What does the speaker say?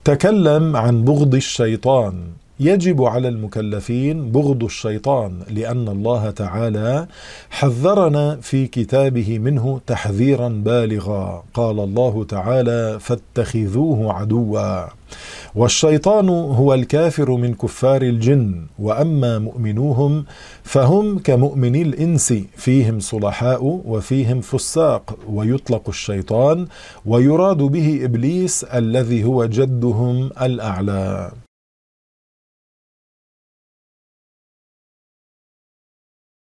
تكلم عن بغض الشيطان. يجب على المكلفين بغض الشيطان، لأن الله تعالى حذرنا في كتابه منه تحذيرا بالغا. قال الله تعالى: فاتخذوه عدوا. والشيطان هو الكافر من كفار الجن، وأما مؤمنوهم فهم كمؤمني الإنس، فيهم صلحاء وفيهم فساق. ويطلق الشيطان ويراد به إبليس الذي هو جدهم الأعلى.